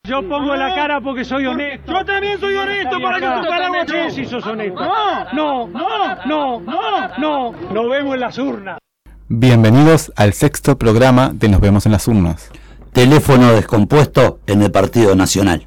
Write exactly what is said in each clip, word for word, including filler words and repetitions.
Yo pongo la cara porque soy honesto. Yo también soy honesto para que tu cara no ¿Qué si sos honesto? No, no, no, no, no, no. Nos vemos en las urnas. Bienvenidos al sexto programa de Nos vemos en las urnas. Teléfono descompuesto en el Partido Nacional.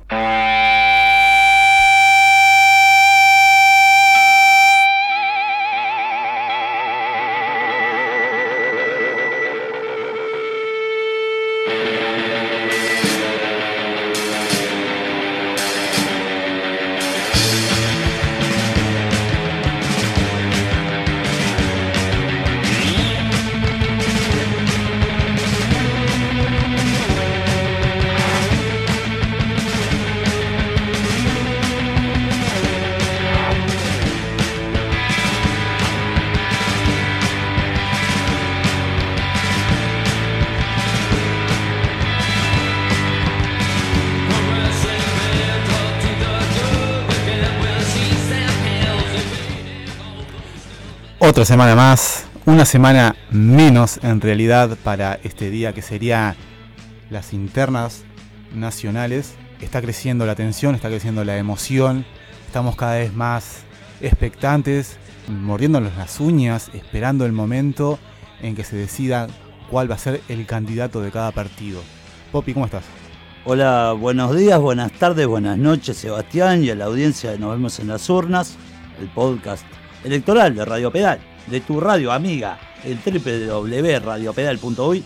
Otra semana más, una semana menos en realidad para este día que sería las internas nacionales. Está creciendo la tensión, está creciendo la emoción, estamos cada vez más expectantes, mordiéndonos las uñas, esperando el momento en que se decida cuál va a ser el candidato de cada partido. Popi, ¿cómo estás? Hola, buenos días, buenas tardes, buenas noches, Sebastián, y a la audiencia de Nos vemos en las urnas, el podcast electoral de Radio Pedal, de tu radio amiga, el doble u doble u doble u punto radio pedal punto uy.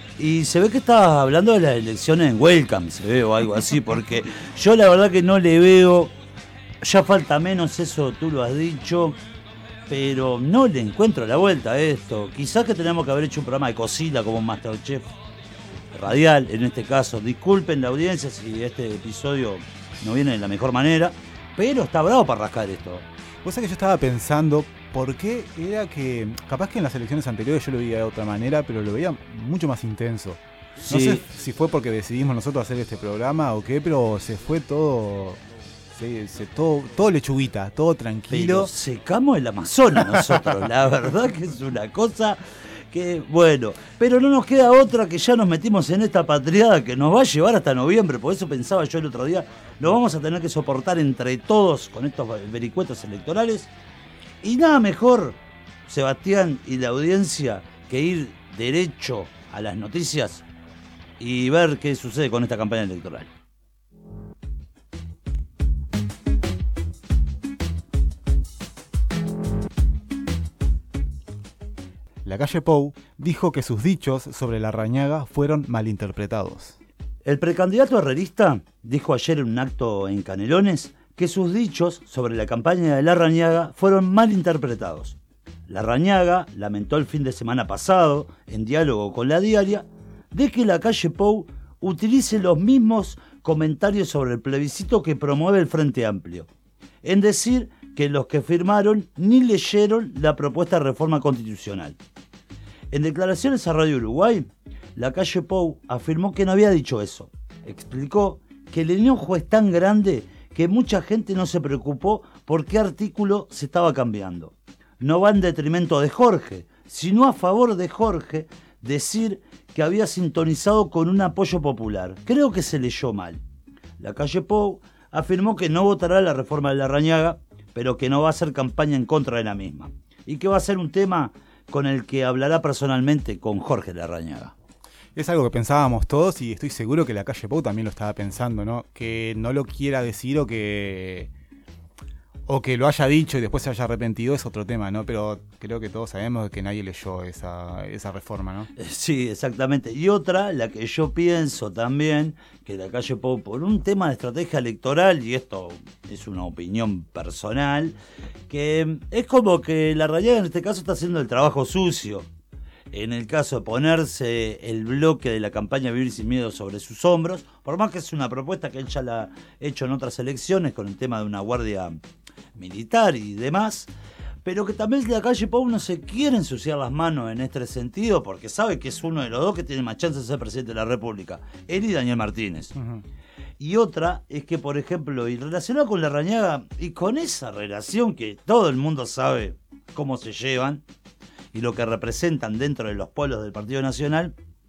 Y se ve que estabas hablando de las elecciones en Welcome, se ve, o algo así, porque yo la verdad que no le veo, ya falta menos, eso tú lo has dicho, pero no le encuentro la vuelta a esto. Quizás que tenemos que haber hecho un programa de cocina como un Masterchef radial, en este caso. Disculpen la audiencia si este episodio no viene de la mejor manera, pero está bravo para rascar esto. Vos sabés que yo estaba pensando por qué era que, capaz que en las elecciones anteriores yo lo veía de otra manera, pero lo veía mucho más intenso. No Sí. sé si fue porque decidimos nosotros hacer este programa o qué, pero se fue todo, se, se, todo, todo lechuguita, todo tranquilo. Pero secamos el Amazonas nosotros, la verdad que es una cosa que, bueno, pero no nos queda otra que ya nos metimos en esta patriada que nos va a llevar hasta noviembre, por eso pensaba yo el otro día, lo vamos a tener que soportar entre todos con estos vericuetos electorales, y nada mejor, Sebastián y la audiencia, que ir derecho a las noticias y ver qué sucede con esta campaña electoral. Lacalle Pou dijo que sus dichos sobre Larrañaga fueron malinterpretados. El precandidato herrerista dijo ayer en un acto en Canelones que sus dichos sobre la campaña de Larrañaga fueron mal interpretados. Larrañaga lamentó el fin de semana pasado, en diálogo con La Diaria, de que Lacalle Pou utilice los mismos comentarios sobre el plebiscito que promueve el Frente Amplio, en decir que los que firmaron ni leyeron la propuesta de reforma constitucional. En declaraciones a Radio Uruguay, Lacalle Pou afirmó que no había dicho eso. Explicó que el enojo es tan grande que mucha gente no se preocupó por qué artículo se estaba cambiando. No va en detrimento de Jorge, sino a favor de Jorge decir que había sintonizado con un apoyo popular. Creo que se leyó mal. Lacalle Pou afirmó que no votará la reforma de Larrañaga, pero que no va a hacer campaña en contra de la misma, y que va a ser un tema con el que hablará personalmente con Jorge Larrañaga. Es algo que pensábamos todos y estoy seguro que Lacalle Pou también lo estaba pensando, ¿no? Que no lo quiera decir o que o que lo haya dicho y después se haya arrepentido es otro tema, ¿no? Pero creo que todos sabemos que nadie leyó esa, esa reforma, ¿no? Sí, exactamente. Y otra, la que yo pienso también, que Lacalle Pou, por un tema de estrategia electoral, y esto es una opinión personal, que es como que Larrañaga en este caso está haciendo el trabajo sucio. En el caso de ponerse el bloque de la campaña Vivir Sin Miedo sobre sus hombros, por más que es una propuesta que él ya la ha hecho en otras elecciones con el tema de una guardia militar y demás, pero que también Lacalle Pou no se quiere ensuciar las manos en este sentido porque sabe que es uno de los dos que tiene más chances de ser presidente de la República, él y Daniel Martínez. Uh-huh. Y otra es que, por ejemplo, y relacionado con Larrañaga, y con esa relación que todo el mundo sabe cómo se llevan y lo que representan dentro de los polos del Partido Nacional,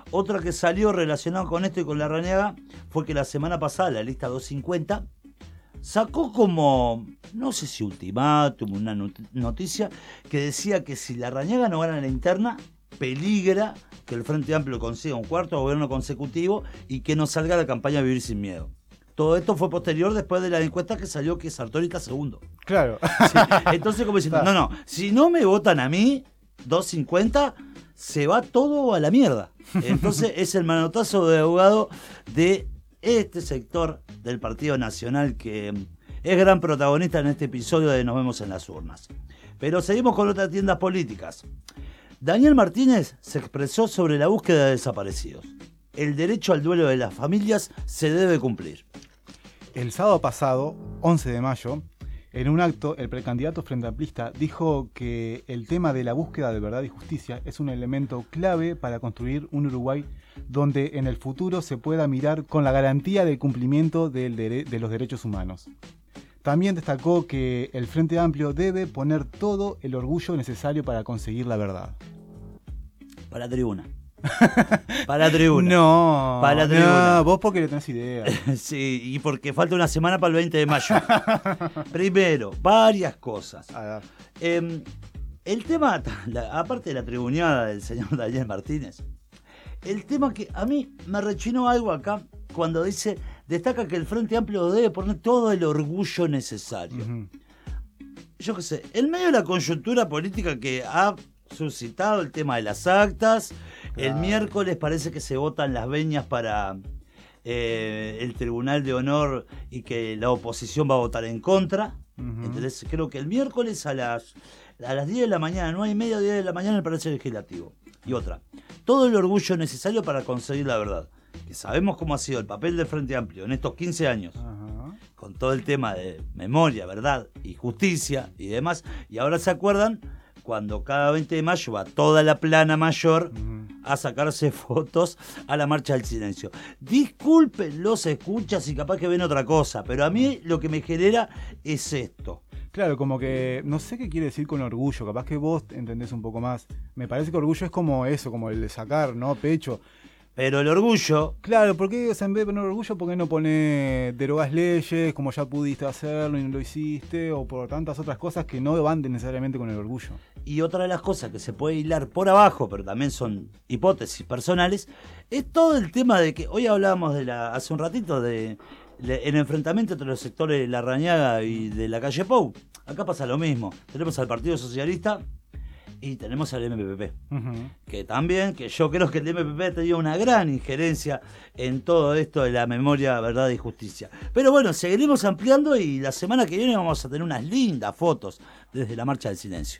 Otra que salió relacionada con esto y con Larrañaga fue que la semana pasada la lista doscientos cincuenta sacó como, no sé si ultimátum, una noticia que decía que si Larrañaga no gana la interna, peligra que el Frente Amplio consiga un cuarto gobierno consecutivo y que no salga la campaña Vivir Sin Miedo. Todo esto fue posterior después de la encuesta que salió que Sartori está segundo. Claro. Sí, entonces como diciendo, no, no, si no me votan a mí, doscientos cincuenta, se va todo a la mierda. Entonces es el manotazo de abogado de este sector del Partido Nacional que es gran protagonista en este episodio de Nos Vemos en las Urnas. Pero seguimos con otras tiendas políticas. Daniel Martínez se expresó sobre la búsqueda de desaparecidos. El derecho al duelo de las familias se debe cumplir. El sábado pasado, once de mayo, en un acto, el precandidato frente amplista dijo que el tema de la búsqueda de verdad y justicia es un elemento clave para construir un Uruguay donde en el futuro se pueda mirar con la garantía del cumplimiento del dere- de los derechos humanos. También destacó que el Frente Amplio debe poner todo el orgullo necesario para conseguir la verdad. Para la tribuna. Para la tribuna. No, para la tribuna. No, vos porque le tenés idea. Sí, y porque falta una semana para el veinte de mayo. Primero, varias cosas. Eh, el tema, la, aparte de la tribuneada del señor Daniel Martínez, el tema que a mí me rechinó algo acá cuando dice, destaca que el Frente Amplio debe poner todo el orgullo necesario. Uh-huh. Yo qué sé, en medio de la coyuntura política que ha suscitado el tema de las actas, claro. El miércoles parece que se votan las veñas para eh, el Tribunal de Honor y que la oposición va a votar en contra. Uh-huh. Entonces creo que el miércoles a las, a las diez de la mañana, nueve y media, diez de la mañana en el Palacio Legislativo. Y otra, todo el orgullo necesario para conseguir la verdad. Que sabemos cómo ha sido el papel del Frente Amplio en estos quince años. Uh-huh. Con todo el tema de memoria, verdad y justicia y demás. Y ahora se acuerdan cuando cada veinte de mayo va toda la plana mayor uh-huh. a sacarse fotos a la Marcha del Silencio. Disculpen los escuchas y capaz que ven otra cosa, pero a mí lo que me genera es esto. Claro, como que no sé qué quiere decir con orgullo, capaz que vos entendés un poco más. Me parece que orgullo es como eso, como el de sacar, ¿no? Pecho. Pero el orgullo... Claro, ¿por qué o sea, en vez de poner orgullo, por qué no poner derogás leyes, como ya pudiste hacerlo y no lo hiciste, o por tantas otras cosas que no van necesariamente con el orgullo? Y otra de las cosas que se puede hilar por abajo, pero también son hipótesis personales, es todo el tema de que hoy hablábamos de la hace un ratito de, de el enfrentamiento entre los sectores de Larrañaga y de la calle Pou. Acá pasa lo mismo. Tenemos al Partido Socialista y tenemos al M P P, uh-huh. que también, que yo creo que el M P P ha tenido una gran injerencia en todo esto de la memoria, verdad y justicia. Pero bueno, seguiremos ampliando y la semana que viene vamos a tener unas lindas fotos desde la Marcha del Silencio.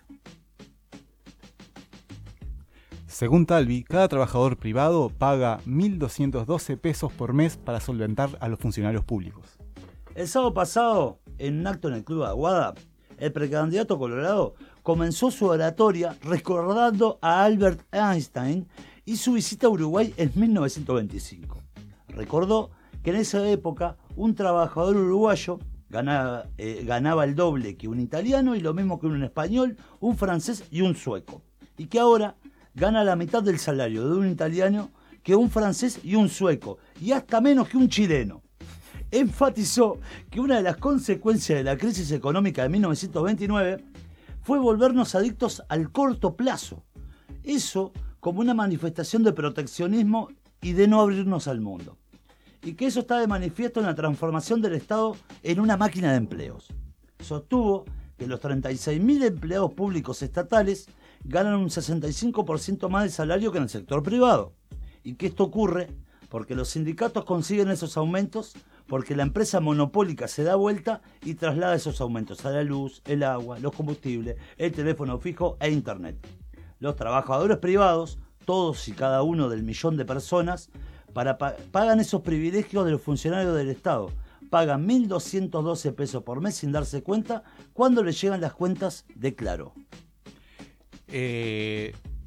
Según Talvi, cada trabajador privado paga mil doscientos doce pesos por mes para solventar a los funcionarios públicos. El sábado pasado, en un acto en el Club Aguada, el precandidato colorado comenzó su oratoria recordando a Albert Einstein y su visita a Uruguay en mil novecientos veinticinco. Recordó que en esa época un trabajador uruguayo ganaba, eh, ganaba el doble que un italiano y lo mismo que un español, un francés y un sueco. Y que ahora gana la mitad del salario de un italiano que un francés y un sueco, y hasta menos que un chileno. Enfatizó que una de las consecuencias de la crisis económica de mil novecientos veintinueve fue volvernos adictos al corto plazo. Eso como una manifestación de proteccionismo y de no abrirnos al mundo. Y que eso está de manifiesto en la transformación del Estado en una máquina de empleos. Sostuvo que los treinta y seis mil empleados públicos estatales ganan un sesenta y cinco por ciento más de salario que en el sector privado. Y que esto ocurre porque los sindicatos consiguen esos aumentos, porque la empresa monopólica se da vuelta y traslada esos aumentos a la luz, el agua, los combustibles, el teléfono fijo e internet. Los trabajadores privados, todos y cada uno del millón de personas, para, pagan esos privilegios de los funcionarios del Estado. Pagan mil doscientos doce pesos por mes sin darse cuenta cuando les llegan las cuentas de Claro. Eh,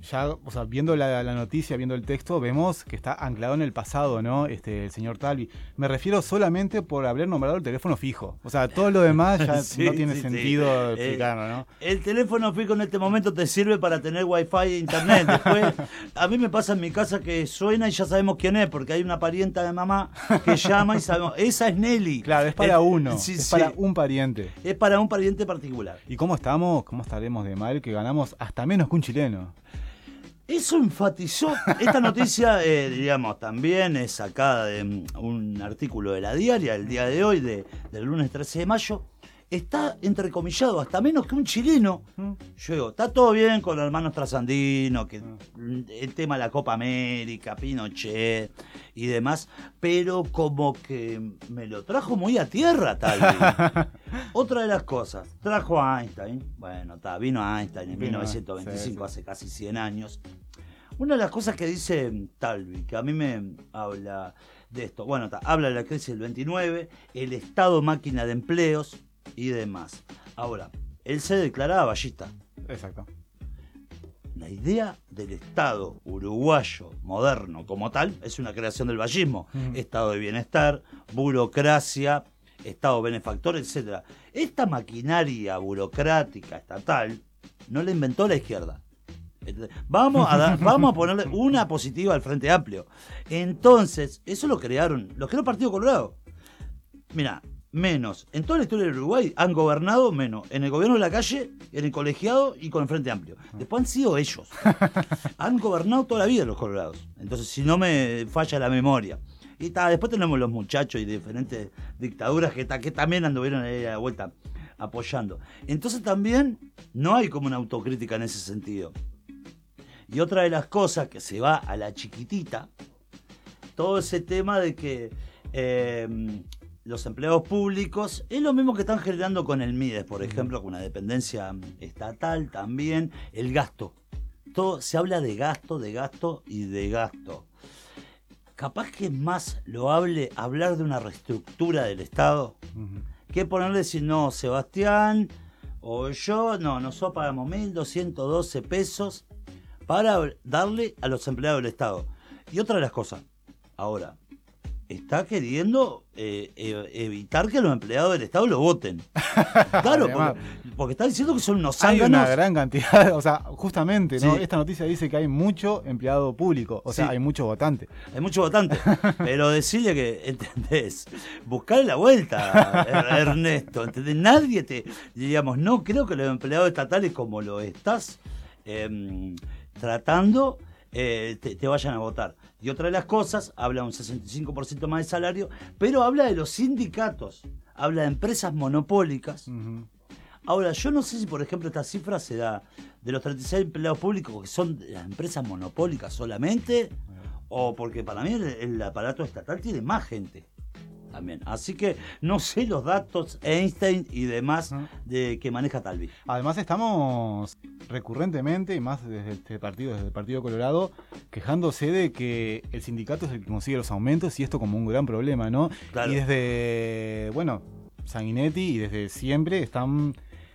ya, o sea, viendo la, la noticia, viendo el texto, vemos que está anclado en el pasado, ¿no? Este, el señor Talvi. Me refiero solamente por haber nombrado el teléfono fijo. O sea, todo lo demás ya sí, no tiene sí, sentido sí. explicarlo, ¿no? El teléfono fijo en este momento te sirve para tener wifi e internet. Después, a mí me pasa en mi casa que suena y ya sabemos quién es, porque hay una parienta de mamá que llama y sabemos, esa es Nelly. Claro, es para el, uno, sí, es sí. para un pariente. Es para un pariente particular. ¿Y cómo estamos? ¿Cómo estaremos de mal que ganamos hasta menos que un chileno? Eso enfatizó, esta noticia, eh, digamos, también es sacada de un artículo de la Diaria, el día de hoy, de, del lunes trece de mayo, está entrecomillado, hasta menos que un chileno. Yo digo, está todo bien con los hermanos trasandinos, que el tema de la Copa América, Pinochet y demás, pero como que me lo trajo muy a tierra, tal vez. Otra de las cosas, trajo a Einstein, bueno, está, vino a Einstein en vino, mil novecientos veinticinco, sí, sí. hace casi cien años. Una de las cosas que dice Talvi, que a mí me habla de esto, bueno, está, habla de la crisis del veintinueve, el Estado máquina de empleos y demás. Ahora, él se declaraba ballista. Exacto. La idea del Estado uruguayo moderno como tal es una creación del vallismo. Uh-huh. Estado de bienestar, burocracia, Estado benefactor, etcétera. Esta maquinaria burocrática estatal no la inventó la izquierda. Vamos a, dar, vamos a ponerle una positiva al Frente Amplio. Entonces, eso lo crearon, lo creó el Partido Colorado. Mira, menos, en toda la historia del Uruguay han gobernado menos en el gobierno de la calle, en el colegiado y con el Frente Amplio. Después han sido ellos. Han gobernado toda la vida los colorados. Entonces, si no me falla la memoria. Y ta, después tenemos los muchachos y diferentes dictaduras que, ta, que también anduvieron ahí a la vuelta apoyando. Entonces también no hay como una autocrítica en ese sentido. Y otra de las cosas que se va a la chiquitita, todo ese tema de que eh, los empleados públicos es lo mismo que están generando con el MIDES, por ejemplo, con una dependencia estatal también, el gasto. Todo se habla de gasto, de gasto y de gasto. Capaz que es más loable hablar de una reestructura del Estado uh-huh. que ponerle decir, no, Sebastián o yo, no, nosotros pagamos mil doscientos doce pesos para darle a los empleados del Estado. Y otra de las cosas, ahora, está queriendo eh, eh, evitar que los empleados del Estado lo voten. Claro, porque, porque está diciendo que son unos zánganos. Hay una gran cantidad, o sea, justamente, ¿no? Sí. Esta noticia dice que hay mucho empleado público, o sea, sí. hay mucho votante. Hay mucho votante, pero decirle que, ¿entendés? Buscarle la vuelta, Ernesto, ¿entendés? Nadie te, digamos, no creo que los empleados estatales como lo estás eh, tratando, eh, te, te vayan a votar. Y otra de las cosas, habla un sesenta y cinco por ciento más de salario, pero habla de los sindicatos, habla de empresas monopólicas. Uh-huh. Ahora, yo no sé si, por ejemplo, esta cifra se da de los treinta y seis empleados públicos que son de las empresas monopólicas solamente, uh-huh. o porque para mí el, el aparato estatal tiene más gente también. Así que no sé los datos Einstein y demás uh-huh. de que maneja Talvi. Además estamos recurrentemente, y más desde este partido, desde el Partido Colorado, quejándose de que el sindicato es el que consigue los aumentos y esto como un gran problema, ¿no? Claro. Y desde, bueno, Sanguinetti y desde siempre están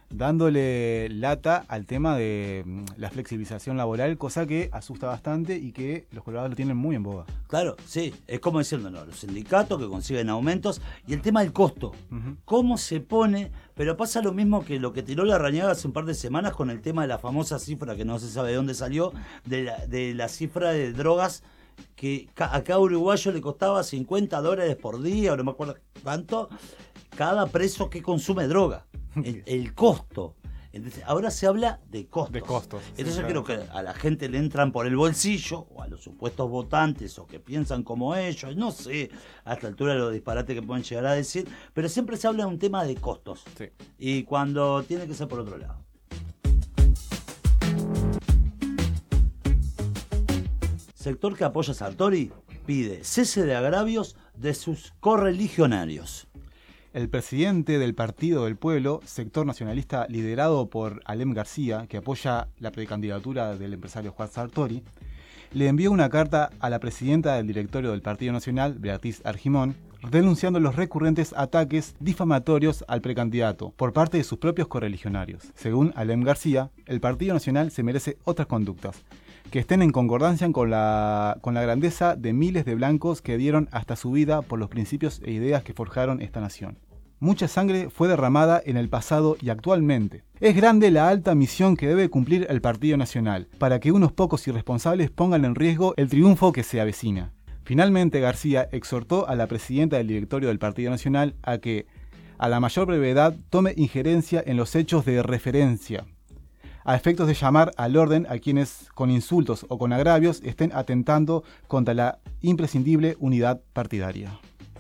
dándole lata al tema de la flexibilización laboral, cosa que asusta bastante y que los colorados lo tienen muy en boga. Claro, sí, es como diciéndonos, los sindicatos que consiguen aumentos y el tema del costo, uh-huh. cómo se pone, pero pasa lo mismo que lo que tiró Larrañaga hace un par de semanas con el tema de la famosa cifra que no se sabe de dónde salió, de la, de la cifra de drogas que a cada uruguayo le costaba cincuenta dólares por día, o no me acuerdo cuánto, cada preso que consume droga. El, el costo. Entonces, ahora se habla de costos. De costos. Entonces sí, yo claro. creo que a la gente le entran por el bolsillo, o a los supuestos votantes, o que piensan como ellos, no sé, a esta altura los disparates que pueden llegar a decir, pero siempre se habla de un tema de costos. Sí. Y cuando tiene que ser por otro lado. Sector que apoya a Sartori pide cese de agravios de sus correligionarios. El presidente del Partido del Pueblo, sector nacionalista liderado por Alem García, que apoya la precandidatura del empresario Juan Sartori, le envió una carta a la presidenta del directorio del Partido Nacional, Beatriz Argimón, denunciando los recurrentes ataques difamatorios al precandidato por parte de sus propios correligionarios. Según Alem García, el Partido Nacional se merece otras conductas, que estén en concordancia con la, con la grandeza de miles de blancos que dieron hasta su vida por los principios e ideas que forjaron esta nación. Mucha sangre fue derramada en el pasado y actualmente. Es grande la alta misión que debe cumplir el Partido Nacional, para que unos pocos irresponsables pongan en riesgo el triunfo que se avecina. Finalmente, García exhortó a la presidenta del directorio del Partido Nacional a que, a la mayor brevedad, tome injerencia en los hechos de referencia, a efectos de llamar al orden a quienes, con insultos o con agravios, estén atentando contra la imprescindible unidad partidaria.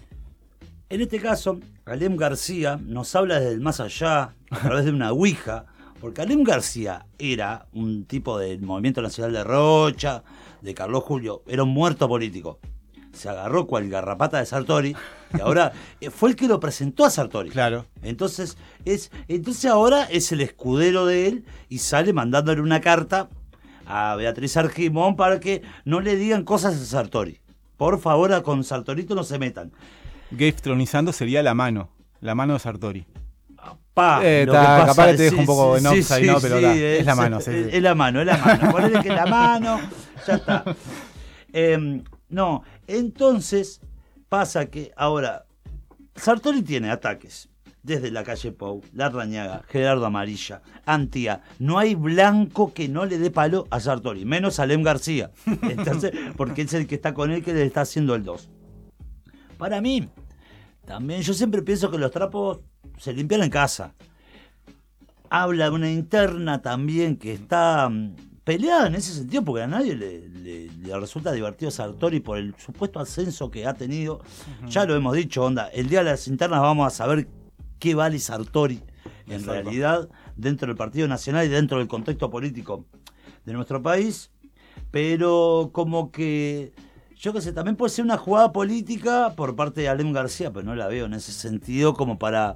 En este caso, Alem García nos habla desde el más allá, a través de una ouija, porque Alem García era un tipo del Movimiento Nacional de Rocha, de Carlos Julio, era un muerto político. Se agarró cual garrapata de Sartori y ahora fue el que lo presentó a Sartori. Claro. Entonces, es, entonces ahora es el escudero de él y sale mandándole una carta a Beatriz Argimón para que no le digan cosas a Sartori. Por favor, con Sartorito no se metan. Gafe sería la mano, la mano de Sartori. Pa, eh, lo ta, que pasa, capaz te dejo sí, un poco sí, en offside, sí, ¿no? Pero sí, ta, es, es la mano. Sí, es, sí. es la mano, es la mano. Ponele que la mano, ya está. Eh, no, entonces pasa que ahora Sartori tiene ataques desde la calle Pou, Larrañaga, Gerardo Amarilla, Antía. No hay blanco que no le dé palo a Sartori, menos a Alem García. Entonces, porque es el que está con él que le está haciendo el dos. Para mí, también yo siempre pienso que los trapos se limpian en casa. Habla de una interna también que está um, peleada en ese sentido, porque a nadie le, le, le resulta divertido Sartori por el supuesto ascenso que ha tenido. Uh-huh. Ya lo hemos dicho, onda, el día de las internas vamos a saber qué vale Sartori en Exacto. realidad dentro del Partido Nacional y dentro del contexto político de nuestro país. Pero como que, yo qué sé, también puede ser una jugada política por parte de Alem García, pero no la veo en ese sentido como para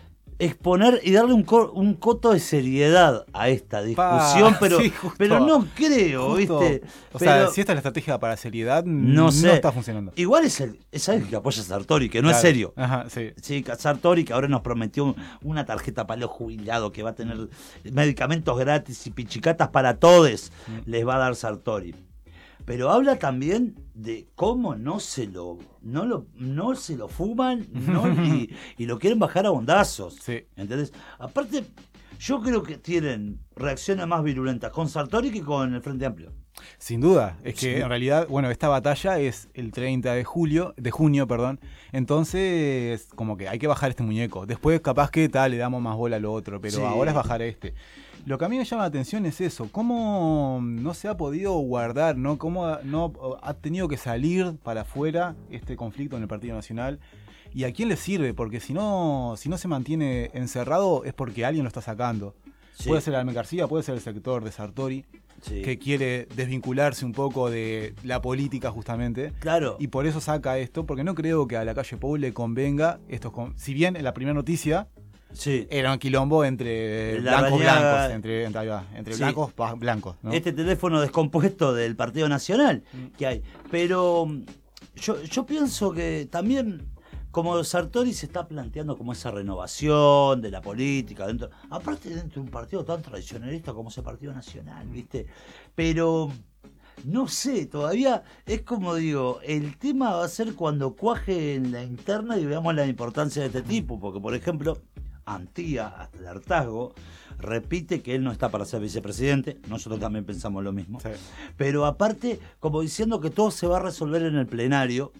exponer y darle un, co- un coto de seriedad a esta discusión, pa, pero, sí, justo, pero no creo, justo, ¿viste? O pero, sea, si esta es la estrategia para seriedad, no, no sé. está funcionando. Igual es, el, es alguien que apoya a Sartori, que no claro. es serio. Ajá, sí. Sí, Sartori, que ahora nos prometió un, una tarjeta para los jubilados, que va a tener medicamentos gratis y pichicatas para todos, mm. les va a dar Sartori. Pero habla también de cómo no se lo no lo no se lo fuman no, y, y lo quieren bajar a bondazos. Sí. ¿Entendés? Aparte, yo creo que tienen reacciones más virulentas con Sartori que con el Frente Amplio. Sin duda, es que sí. en realidad, bueno, esta batalla es el treinta de julio, de junio, perdón. Entonces, como que hay que bajar este muñeco. Después capaz que tal, le damos más bola a lo otro, pero sí. ahora es bajar este. Lo que a mí me llama la atención es eso, cómo no se ha podido guardar, ¿no? Cómo no ha tenido que salir para afuera este conflicto en el Partido Nacional. ¿Y a quién le sirve? Porque si no, si no se mantiene encerrado es porque alguien lo está sacando. Sí. Puede ser Alem García, puede ser el sector de Sartori, sí. que quiere desvincularse un poco de la política justamente. Claro. Y por eso saca esto, porque no creo que a la calle Pou le convenga estos. Con... Si bien en la primera noticia sí. era un quilombo entre la blancos rañaga... blancos, entre, entre, entre sí. blancos blancos. ¿no? Este teléfono descompuesto del Partido Nacional mm. que hay. Pero yo, yo pienso que también, como Sartori se está planteando como esa renovación de la política, dentro, aparte dentro de un partido tan tradicionalista como ese Partido Nacional, ¿viste? Pero no sé, todavía es como digo, el tema va a ser cuando cuaje en la interna y veamos la importancia de este tipo, porque por ejemplo, Antía, hasta el hartazgo, repite que él no está para ser vicepresidente, nosotros también pensamos lo mismo, sí. pero aparte, como diciendo que todo se va a resolver en el plenario.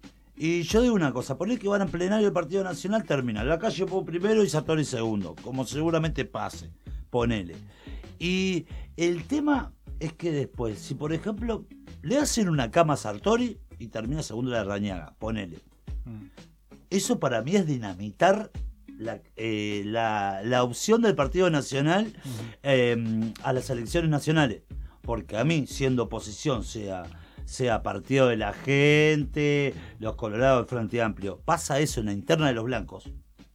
Y yo digo una cosa, por el que van en plenario el Partido Nacional termina la calle Pou primero y Sartori segundo, como seguramente pase, ponele. Y el tema es que después, si por ejemplo le hacen una cama a Sartori y termina segundo la Larrañaga, ponele. Mm. Eso para mí es dinamitar la, eh, la, la opción del Partido Nacional mm. eh, a las elecciones nacionales. Porque a mí, siendo oposición, sea... sea Partido de la Gente, los Colorados del Frente Amplio, pasa eso en la interna de los blancos,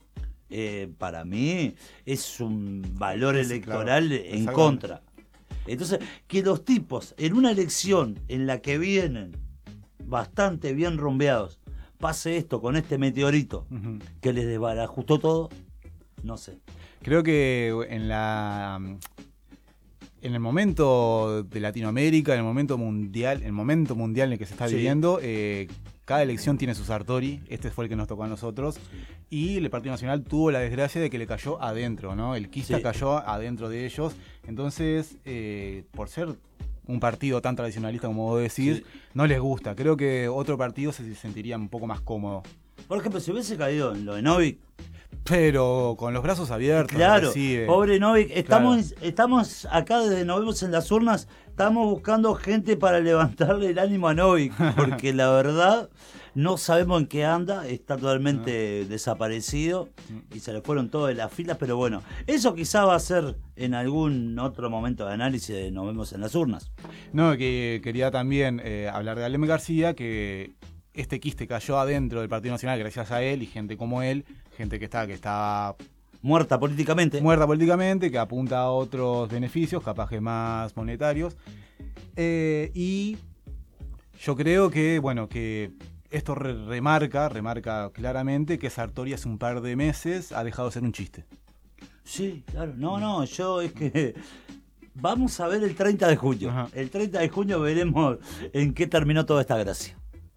eh, para mí es un valor electoral sí, claro. en contra. Entonces, que los tipos en una elección en la que vienen bastante bien rumbeados, pase esto con este meteorito uh-huh. que les desbarajustó todo, no sé. Creo que en la... en el momento de Latinoamérica, en el momento mundial, en el momento mundial en el que se está Sí. viviendo, eh, cada elección tiene su Sartori. Este fue el que nos tocó a nosotros. Y el Partido Nacional tuvo la desgracia de que le cayó adentro, ¿no? El Quista Sí. cayó adentro de ellos. Entonces, eh, por ser un partido tan tradicionalista como vos decís, Sí. no les gusta. Creo que otro partido se sentiría un poco más cómodo. Por ejemplo, si hubiese caído en lo de Novik, Pero con los brazos abiertos. claro, recibe. pobre Novik, estamos, estamos acá desde Nos Vemos en las Urnas, estamos buscando gente para levantarle el ánimo a Novik, porque la verdad no sabemos en qué anda, está totalmente desaparecido y se le fueron todas las filas, pero bueno, eso quizá va a ser en algún otro momento de análisis de Nos Vemos en las Urnas. No, que quería también eh, hablar de Alem García, que este quiste cayó adentro del Partido Nacional gracias a él y gente como él, gente que está, que está Muerta políticamente. muerta políticamente, que apunta a otros beneficios, capaz que más monetarios. Eh, y yo creo que, bueno, que esto re- remarca, remarca claramente que Sartori hace un par de meses ha dejado de ser un chiste. Sí, claro. No, no, yo es que vamos a ver el treinta de junio. Ajá. El treinta de junio veremos en qué terminó toda esta gracia.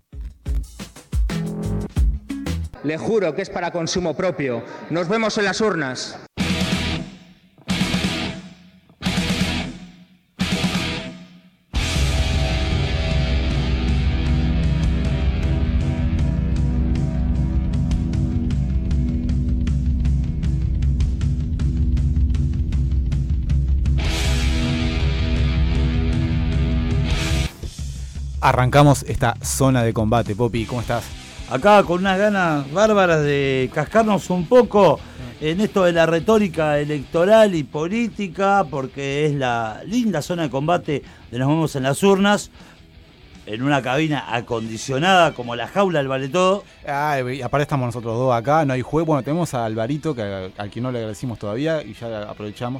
Le juro que es para consumo propio. Nos vemos en las urnas. Arrancamos esta zona de combate. Popi, ¿cómo estás? Acá con unas ganas bárbaras de cascarnos un poco en esto de la retórica electoral y política, porque es la linda zona de combate de Nos Vemos en las Urnas, en una cabina acondicionada como la jaula del Vale Todo. Ah, y aparte estamos nosotros dos acá, no hay juego. Bueno, tenemos a Alvarito, que al que no le agradecimos todavía, y ya aprovechamos.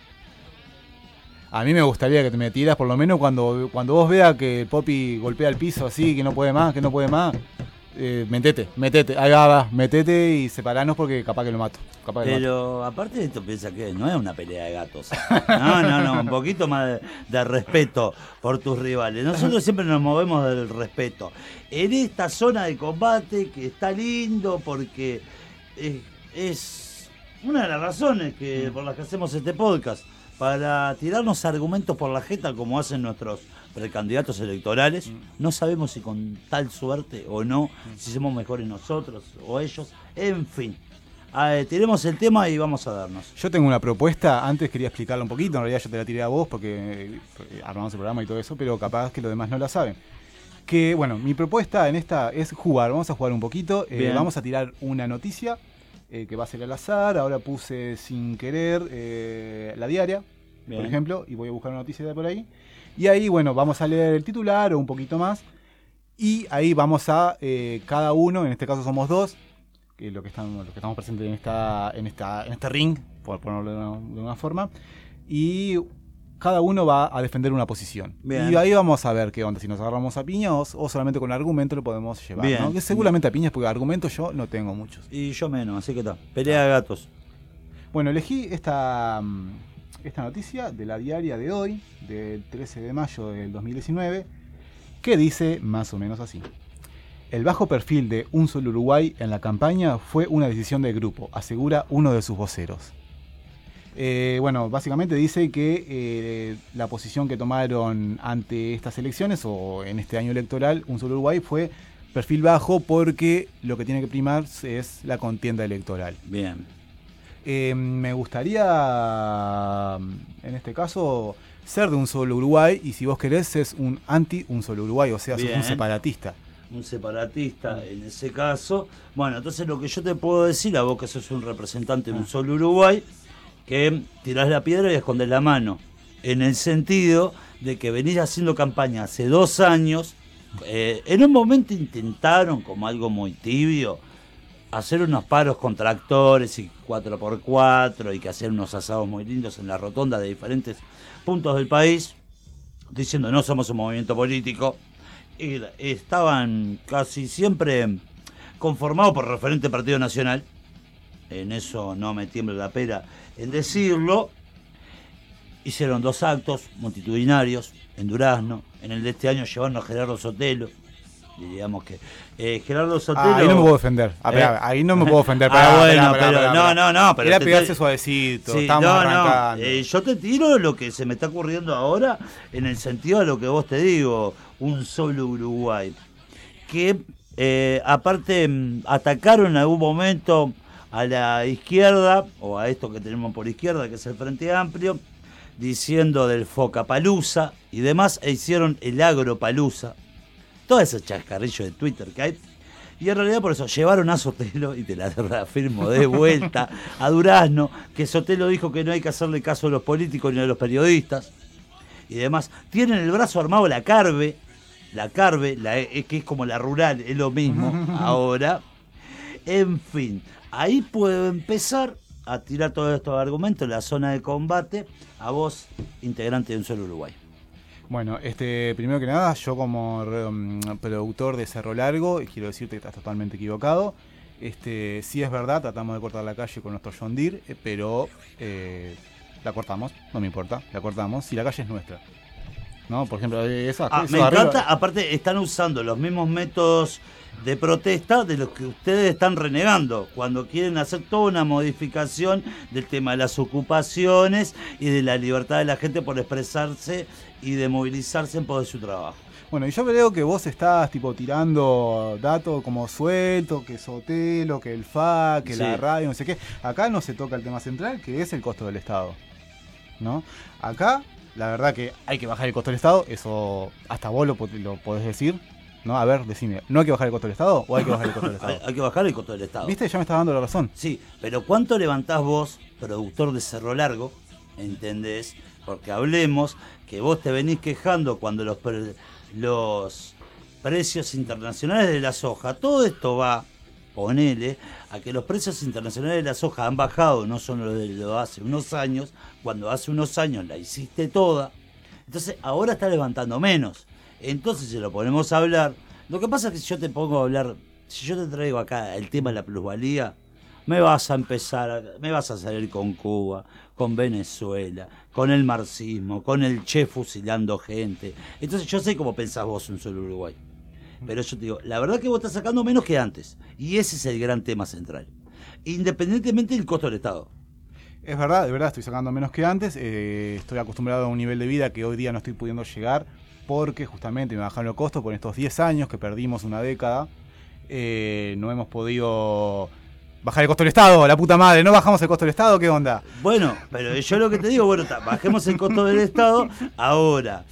A mí me gustaría que te me tiras, por lo menos cuando, cuando vos veas que Poppy golpea el piso así, que no puede más, que no puede más, eh, metete, metete, ahí va, va, metete y separanos porque capaz que lo mato. Capaz que lo mato. Pero aparte de esto, piensa que no es una pelea de gatos. No, no, no, un poquito más de, de respeto por tus rivales. Nosotros siempre nos movemos del respeto. En esta zona de combate que está lindo porque es, es una de las razones que, por las que hacemos este podcast, para tirarnos argumentos por la jeta como hacen nuestros precandidatos electorales. No sabemos si con tal suerte o no, si somos mejores nosotros o ellos, en fin. Eh, tiremos el tema y vamos a darnos. Yo tengo una propuesta, antes quería explicarla un poquito, en realidad yo te la tiré a vos porque eh, armamos el programa y todo eso, pero capaz que los demás no la saben. Que bueno, mi propuesta en esta es jugar, vamos a jugar un poquito, eh, Bien. vamos a tirar una noticia eh, que va a ser al azar, ahora puse sin querer eh, la diaria, Bien. por ejemplo, y voy a buscar una noticia de por ahí, y ahí bueno, vamos a leer el titular o un poquito más, y ahí vamos a, eh, cada uno, en este caso somos dos, que lo que están, los que estamos presentes en esta, en esta, en este ring, por ponerlo de una, de una forma, y cada uno va a defender una posición. Bien. Y ahí vamos a ver qué onda, si nos agarramos a piña o, o solamente con argumento lo podemos llevar. Bien. ¿No? Que seguramente a piñas, porque argumentos yo no tengo muchos. Y yo menos, así que está. Pelea de gatos. Bueno, elegí esta, mm, esta noticia de la diaria de hoy, del trece de mayo del dos mil diecinueve, que dice más o menos así. El bajo perfil de Un Solo Uruguay en la campaña fue una decisión del grupo, asegura uno de sus voceros. Eh, bueno, básicamente dice que eh, la posición que tomaron ante estas elecciones o en este año electoral, Un Solo Uruguay, fue perfil bajo porque lo que tiene que primar es la contienda electoral. Bien. Eh, me gustaría, en este caso, ser de Un Solo Uruguay y si vos querés es un anti Un Solo Uruguay, o sea, sos Bien. un separatista. Un separatista en ese caso. Bueno, entonces lo que yo te puedo decir, a vos que sos un representante de Un Solo Uruguay, que tirás la piedra y escondés la mano. En el sentido de que venís haciendo campaña hace dos años, eh, en un momento intentaron, como algo muy tibio, hacer unos paros con tractores y cuatro por cuatro y que hacer unos asados muy lindos en la rotonda de diferentes puntos del país, diciendo no somos un movimiento político. Y estaban casi siempre conformados por referente Partido Nacional, en eso no me tiembla la pera en decirlo, hicieron dos actos multitudinarios en Durazno. En el de este año llevaron a Gerardo Sotelo. Diríamos que eh, Gerardo Sotelo. Ah, ahí no me puedo defender. Ah, ¿Eh? esperá, ahí no me puedo defender. Ah, Esperá, bueno, esperá, pero esperá, esperá, no, esperá. no, no, pero Era te pegarse estoy- suavecito. Sí, Estamos no, arrancando. no. Eh, yo te tiro lo que se me está ocurriendo ahora en el sentido de lo que vos te digo, un solo Uruguay. Que eh, aparte mm, atacaron en algún momento a la izquierda, o a esto que tenemos por izquierda, que es el Frente Amplio, diciendo del Focapalusa y demás, e hicieron el Agropalusa. Todo ese chascarrillo de Twitter que hay. Y en realidad por eso llevaron a Sotelo, y te la reafirmo de vuelta, a Durazno, que Sotelo dijo que no hay que hacerle caso a los políticos ni a los periodistas y demás. Tienen el brazo armado la Carve, la Carve, la, eh, que es como la rural, es lo mismo ahora. En fin, ahí puedo empezar a tirar todos estos argumentos en la zona de combate a vos, integrante de Un Solo Uruguay. Bueno, este, primero que nada, yo como um, productor de Cerro Largo, quiero decirte que estás totalmente equivocado. Este, sí es verdad, tratamos de cortar la calle con nuestro John Deere, eh, pero eh, la cortamos, no me importa, la cortamos, si la calle es nuestra. ¿No? Por ejemplo, esa, Ah, eso me de arriba- encanta, aparte están usando los mismos métodos de protesta de los que ustedes están renegando cuando quieren hacer toda una modificación del tema de las ocupaciones y de la libertad de la gente por expresarse y de movilizarse en pos de su trabajo. Bueno, y yo veo que vos estás tipo tirando datos como suelto, que Sotelo, que el F A, que Sí. la radio, no sé qué. Acá no se toca el tema central, que es el costo del Estado, ¿no? Acá, la verdad que hay que bajar el costo del Estado, eso hasta vos lo, po- lo podés decir, ¿no? A ver, decime, ¿no hay que bajar el costo del Estado o hay que bajar el costo del Hay, Estado? hay que bajar el costo del Estado. ¿Viste? Ya me estás dando la razón. Sí, pero ¿cuánto levantás vos, productor de Cerro Largo? ¿Entendés? Porque hablemos que vos te venís quejando cuando los, pre- los precios internacionales de la soja, todo esto va, ponele, a que los precios internacionales de la soja han bajado, no son los de lo hace unos años, cuando hace unos años la hiciste toda, entonces ahora está levantando menos. Entonces si lo ponemos a hablar, lo que pasa es que si yo te pongo a hablar, si yo te traigo acá el tema de la plusvalía, me vas a empezar, a- me vas a salir con Cuba, con Venezuela, con el marxismo, con el Che fusilando gente. Entonces yo sé cómo pensás vos Un Solo Uruguay. Pero yo te digo, la verdad que vos estás sacando menos que antes. Y ese es el gran tema central. Independientemente del costo del Estado. Es verdad, de verdad estoy sacando menos que antes, eh, estoy acostumbrado a un nivel de vida que hoy día no estoy pudiendo llegar porque justamente me bajaron los costos por estos diez años que perdimos una década, eh, no hemos podido bajar el costo del Estado, la puta madre, no bajamos el costo del Estado, ¿qué onda? Bueno, pero yo lo que te digo, bueno, ta, bajemos el costo del Estado. Ahora,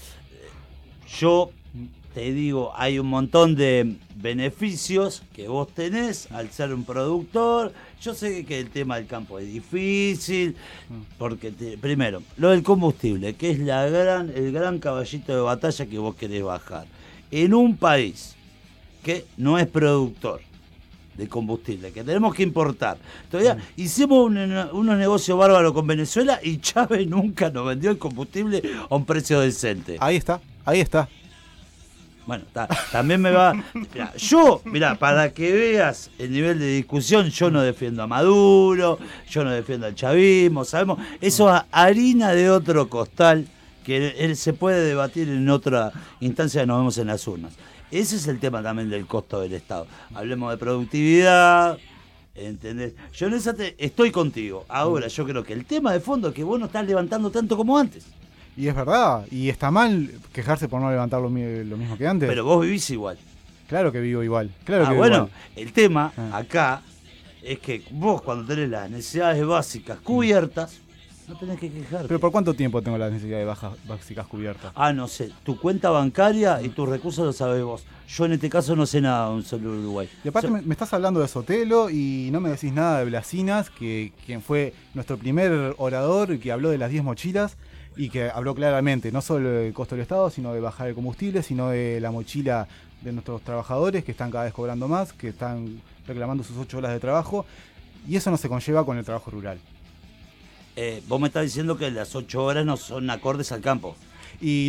yo te digo, hay un montón de beneficios que vos tenés al ser un productor. Yo sé que el tema del campo es difícil, porque te- primero, lo del combustible, que es la gran, el gran caballito de batalla que vos querés bajar. En un país que no es productor de combustible, que tenemos que importar. Todavía hicimos un- unos negocios bárbaros con Venezuela y Chávez nunca nos vendió el combustible a un precio decente. Ahí está, ahí está. Bueno, ta, también me va... Mirá, yo, mira, para que veas el nivel de discusión, yo no defiendo a Maduro, yo no defiendo al chavismo, sabemos, eso es harina de otro costal que él se puede debatir en otra instancia que nos vemos en las urnas. Ese es el tema también del costo del Estado. Hablemos de productividad, ¿entendés? Yo en esa te- estoy contigo. Ahora, yo creo que el tema de fondo es que vos no estás levantando tanto como antes. Y es verdad, y está mal quejarse por no levantar lo, mi- lo mismo que antes. Pero vos vivís igual. Claro que vivo igual, claro Ah, que vivo bueno, igual. el tema Ah. acá es que vos cuando tenés las necesidades básicas cubiertas, no tenés que quejarte. Pero ¿por cuánto tiempo tengo las necesidades bajas, básicas cubiertas? Ah, no sé, tu cuenta bancaria y tus recursos lo sabés vos. Yo en este caso no sé nada de Un Solo Uruguay. Y aparte Yo- me, me estás hablando de Sotelo y no me decís nada de Blasinas, que quien fue nuestro primer orador y que habló de las diez mochilas y que habló claramente no solo del costo del Estado, sino de bajar el combustible, sino de la mochila de nuestros trabajadores que están cada vez cobrando más, que están reclamando sus ocho horas de trabajo, y eso no se conlleva con el trabajo rural. eh, vos me estás diciendo que las ocho horas no son acordes al campo. Y no,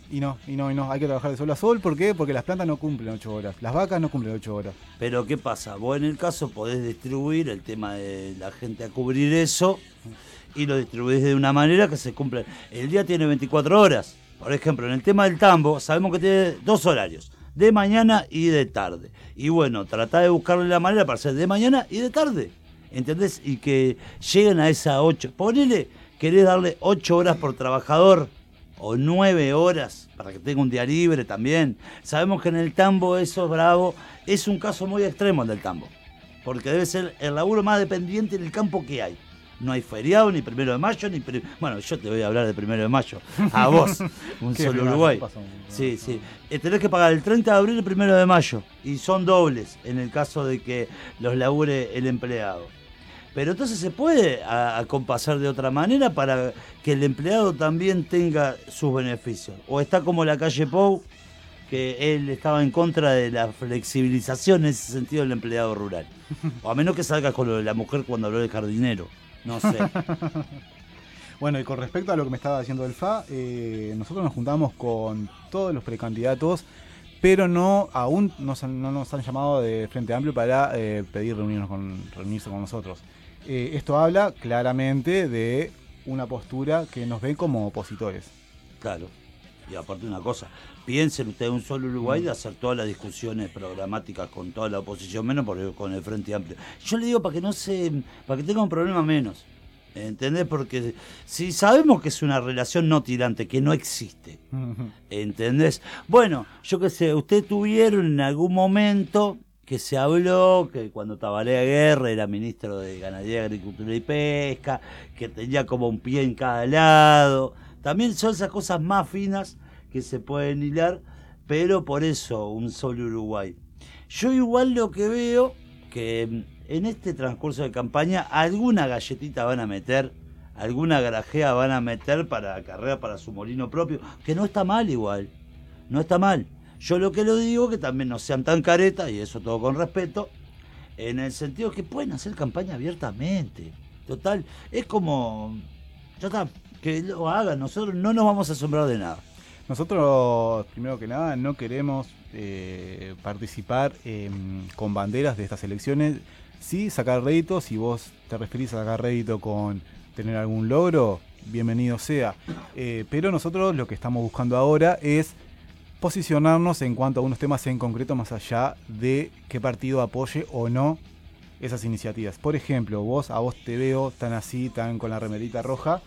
Y no, y no, y no, hay que trabajar de sol a sol. ¿Por qué? Porque las plantas no cumplen ocho horas. Las vacas no cumplen ocho horas. Pero ¿qué pasa? Vos en el caso podés distribuir el tema de la gente a cubrir eso y lo distribuís de una manera que se cumple. El día tiene veinticuatro horas. Por ejemplo, en el tema del tambo, sabemos que tiene dos horarios, de mañana y de tarde. Y bueno, tratá de buscarle la manera para hacer de mañana y de tarde. ¿Entendés? Y que lleguen a esas ocho. Ponele, querés darle ocho horas por trabajador. O nueve horas, para que tenga un día libre también. Sabemos que en el tambo eso es bravo, es un caso muy extremo el del tambo, porque debe ser el laburo más dependiente en el campo que hay. No hay feriado, ni primero de mayo, ni... Pri... Bueno, yo te voy a hablar de primero de mayo, a vos, un solo Uruguay. Sí, sí. Eh, tenés que pagar el treinta de abril y el primero de mayo, y son dobles en el caso de que los labure el empleado. Pero entonces se puede acompasar de otra manera para que el empleado también tenga sus beneficios. O está como la calle Pou, que él estaba en contra de la flexibilización en ese sentido del empleado rural. O a menos que salga con lo de la mujer cuando habló de jardinero. No sé. Bueno, y con respecto a lo que me estaba diciendo el F A, eh, nosotros nos juntamos con todos los precandidatos, pero no aún nos, no nos han llamado de Frente Amplio para eh, pedir reunirnos con, reunirse con nosotros. Eh, esto habla claramente de una postura que nos ven como opositores. Claro. Y aparte una cosa, piensen ustedes un solo Uruguay de hacer todas las discusiones programáticas con toda la oposición, menos por, con el Frente Amplio. Yo le digo para que no se, para que tenga un problema menos. ¿Entendés? Porque si sabemos que es una relación no tirante, que no existe. ¿Entendés? Bueno, yo qué sé, ustedes tuvieron en algún momento que se habló que cuando Tabaré Guerra era ministro de Ganadería, Agricultura y Pesca, que tenía como un pie en cada lado. También son esas cosas más finas que se pueden hilar, pero por eso un solo Uruguay. Yo igual lo que veo que en este transcurso de campaña alguna galletita van a meter, alguna grajea van a meter para la carrera, para su molino propio, que no está mal igual, no está mal. Yo lo que lo digo que también no sean tan caretas, y eso todo con respeto, en el sentido que pueden hacer campaña abiertamente. Total, es como, ya está, que lo hagan, nosotros no nos vamos a asombrar de nada. Nosotros, primero que nada, no queremos eh, participar eh, con banderas de estas elecciones. Sí, sacar rédito, si vos te referís a sacar rédito con tener algún logro, bienvenido sea. Eh, pero nosotros lo que estamos buscando ahora es posicionarnos en cuanto a unos temas en concreto, más allá de qué partido apoye o no esas iniciativas. Por ejemplo, vos a vos te veo tan así, tan con la remerita roja,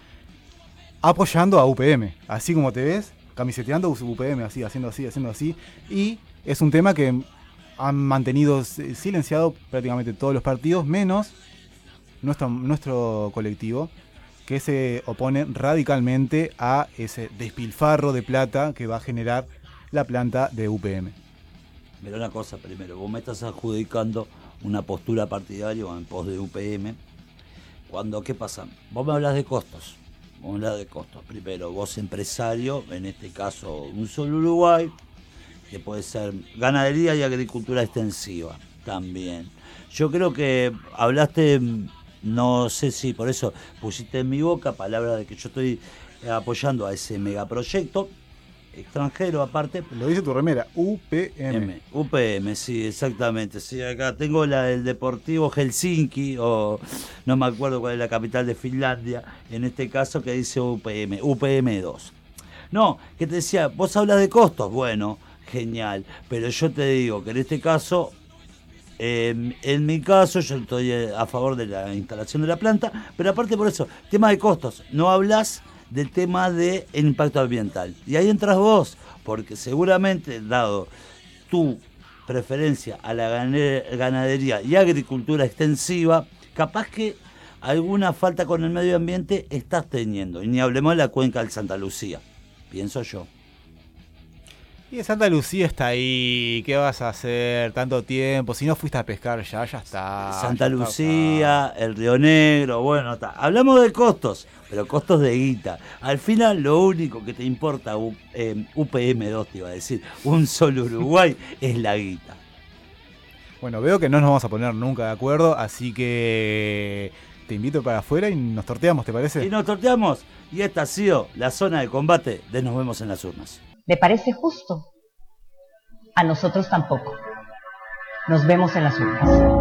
apoyando a U P M, así como te ves, camiseteando U P M, así, haciendo así, haciendo así, y es un tema que han mantenido silenciado prácticamente todos los partidos, menos nuestro, nuestro colectivo, que se opone radicalmente a ese despilfarro de plata que va a generar la planta de U P M. Pero una cosa primero, vos me estás adjudicando una postura partidaria en pos de U P M, cuando, ¿qué pasa? Vos me hablas de costos, vos me hablas de costos. Primero, vos empresario, en este caso un solo Uruguay, que puede ser ganadería y agricultura extensiva también. Yo creo que hablaste, no sé si por eso pusiste en mi boca palabras de que yo estoy apoyando a ese megaproyecto extranjero aparte. Lo dice tu remera, U P M. M, U P M, sí, exactamente. Sí, acá tengo la del Deportivo Helsinki, o no me acuerdo cuál es la capital de Finlandia, en este caso, que dice U P M, U P M dos. No, que te decía, vos hablas de costos, bueno, genial, pero yo te digo que en este caso, eh, en mi caso, yo estoy a favor de la instalación de la planta, pero aparte por eso, tema de costos, no hablas del tema del impacto ambiental. Y ahí entras vos, porque seguramente, dado tu preferencia a la ganadería y agricultura extensiva, capaz que alguna falta con el medio ambiente estás teniendo. Y ni hablemos de la cuenca del Santa Lucía, pienso yo. Y Santa Lucía está ahí, ¿qué vas a hacer tanto tiempo? Si no fuiste a pescar ya, ya está. Santa ya Lucía, está. el Río Negro, bueno, está. Hablamos de costos, pero costos de guita. Al final lo único que te importa, eh, U P M dos te iba a decir, un solo Uruguay, es la guita. Bueno, veo que no nos vamos a poner nunca de acuerdo, así que te invito para afuera y nos torteamos, ¿te parece? Y nos torteamos, y esta ha sido la zona de combate de Nos Vemos en las Urnas. ¿Le parece justo? A nosotros tampoco. Nos vemos en las urnas.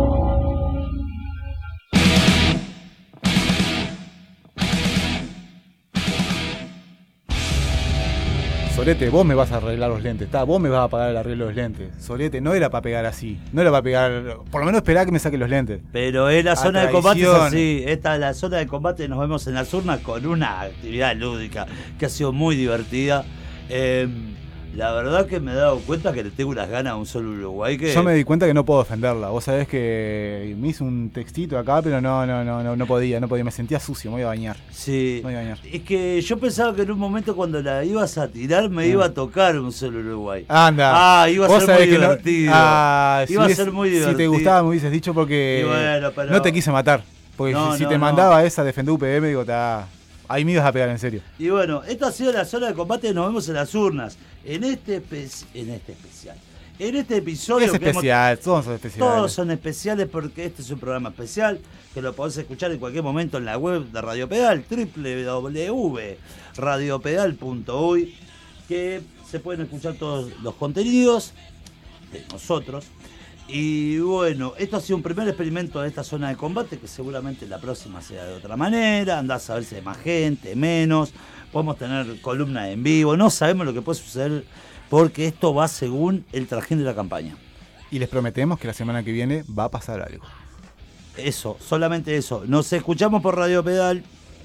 Solete, vos me vas a arreglar los lentes, está, vos me vas a pagar el arreglo de los lentes. Solete, no era para pegar así, no era para pegar, por lo menos esperá que me saque los lentes. Pero es la A zona de traición. combate, es así. Esta es la zona de combate, nos vemos en las urnas con una actividad lúdica que ha sido muy divertida. Eh, la verdad que me he dado cuenta que le tengo unas ganas a un solo Uruguay que... Yo me di cuenta que no puedo defenderla. Vos sabés que me hice un textito acá, pero no, no, no, no, no podía, no podía. Me sentía sucio, me iba a bañar. Sí. Me iba a bañar. Es que yo pensaba que en un momento cuando la ibas a tirar me Ah. iba a tocar un solo Uruguay. Anda. Ah, iba a Vos ser sabés muy que no- divertido. Ah, Iba si a es- ser muy Si te divertido. gustaba me hubieses dicho porque Y bueno, pero- no te quise matar. Porque No, si, si no, te no. mandaba esa a defender U P M, digo, ta, ahí me ibas a pegar en serio. Y bueno, esto ha sido la zona de combate, nos vemos en las urnas. En este, espe- en este especial. En este episodio... Es que hemos- especial, todos son especiales. Todos son especiales porque este es un programa especial que lo podés escuchar en cualquier momento en la web de Radio Pedal, doble u doble u doble u punto radio pedal punto uy, que se pueden escuchar todos los contenidos de nosotros. Y bueno, esto ha sido un primer experimento de esta zona de combate, que seguramente la próxima sea de otra manera, andás a ver si hay más gente, menos, podemos tener columna en vivo, no sabemos lo que puede suceder porque esto va según el trajín de la campaña. Y les prometemos que la semana que viene va a pasar algo. Eso, solamente eso. Nos escuchamos por Radio Pedal.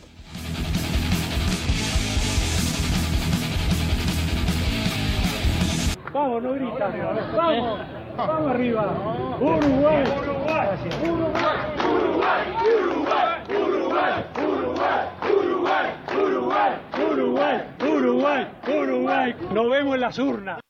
Vamos, no gritas. Vamos, vamos arriba. Uruguay, Uruguay, Uruguay, Uruguay, Uruguay, Uruguay, Uruguay, Uruguay, Uruguay, Uruguay, Uruguay. Nos vemos en las urnas.